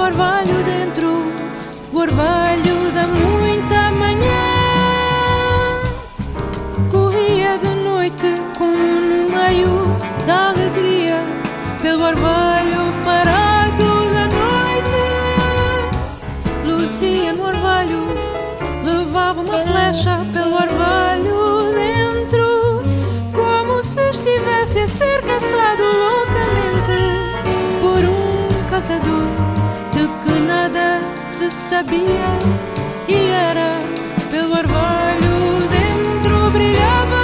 orvalho dentro, o orvalho da muita manhã. Corria de noite como no meio da alegria, pelo orvalho parado da noite. Lucia no orvalho levava uma flecha pelo orvalho dentro, como se estivesse a ser caçado loucamente por um caçador de que nada se sabia, e era pelo orvalho dentro brilhava.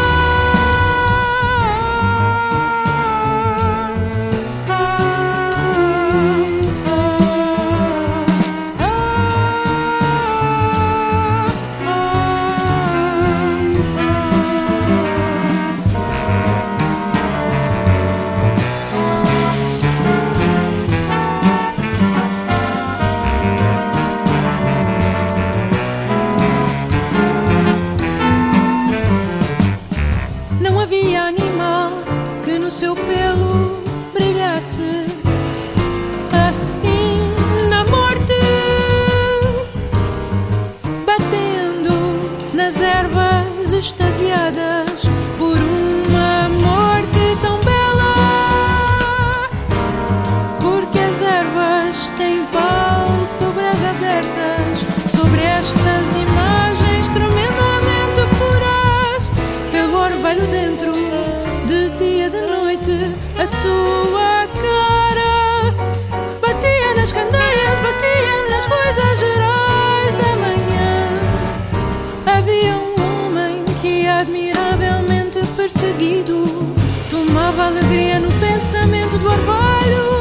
Seu pelo brilhasse assim na morte, batendo nas ervas extasiadas por uma morte tão bela, porque as ervas têm pálpebras abertas sobre estas imagens tremendamente puras, pelo orvalho dentro, de dia, de noite, a sua cara batia nas candeias, batia nas coisas gerais da manhã. Havia um homem que, admiravelmente perseguido, tomava alegria no pensamento do orvalho.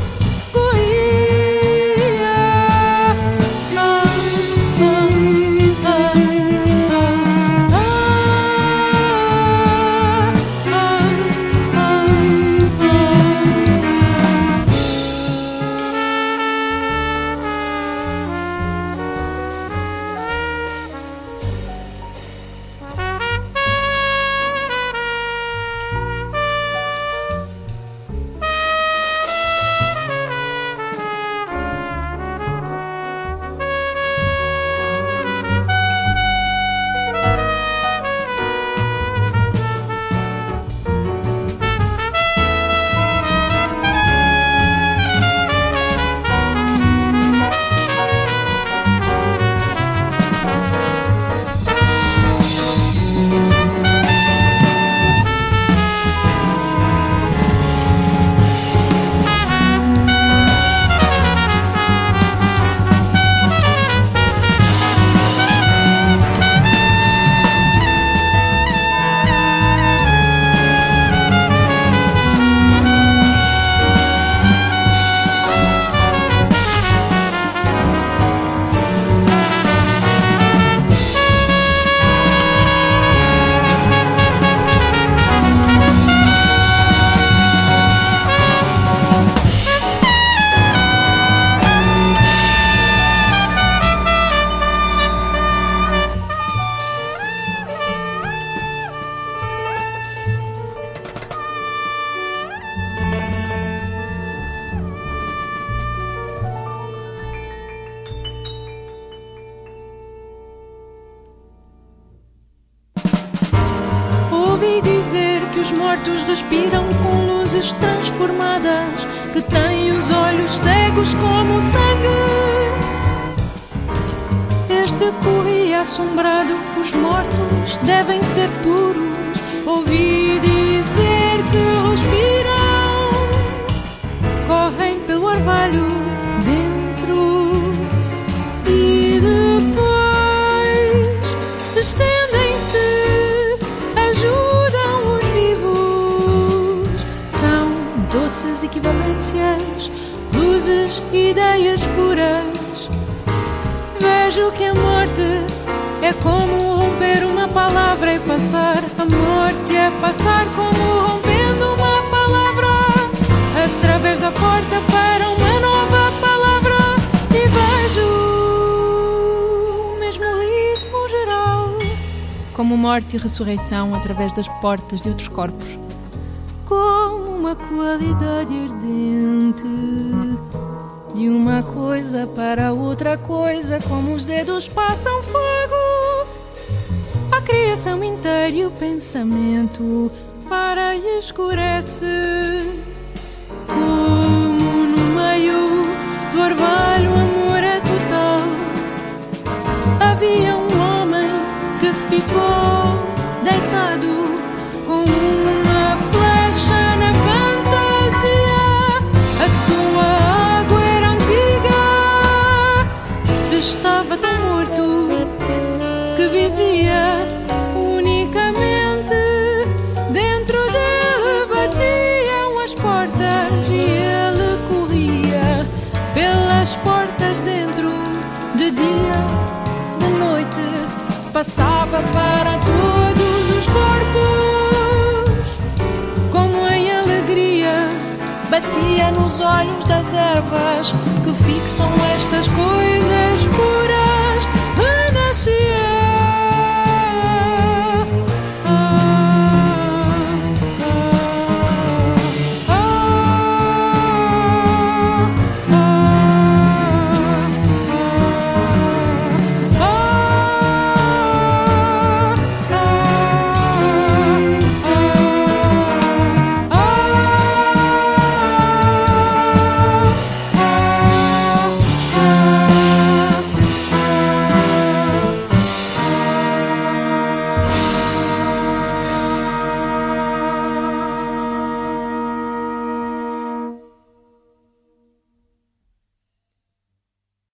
Ouvi dizer que os mortos respiram com luzes transformadas, que têm os olhos cegos como sangue. Este corria assombrado, os mortos devem ser puros. Ouvi dizer que respiram, correm pelo orvalho dentro e depois estendem-se. Doces equivalências, luzes, ideias puras. Vejo que a morte é como romper uma palavra e passar. A morte é passar como rompendo uma palavra através da porta para uma nova palavra. E vejo o mesmo ritmo geral, como morte e ressurreição através das portas de outros corpos, como uma qualidade ardente de uma coisa para outra coisa, como os dedos passam fogo. A criação inteira e o pensamento para e escurece. Como no meio do orvalho o amor é total. Havia um homem que ficou deitado com uma flecha na fantasia. A sua água era antiga, estava tão morto que vivia unicamente dentro dele. Batiam as portas e ele corria pelas portas dentro, de dia, de noite, passava para todos os corpos, como em alegria, batia nos olhos das ervas que fixam estas coisas por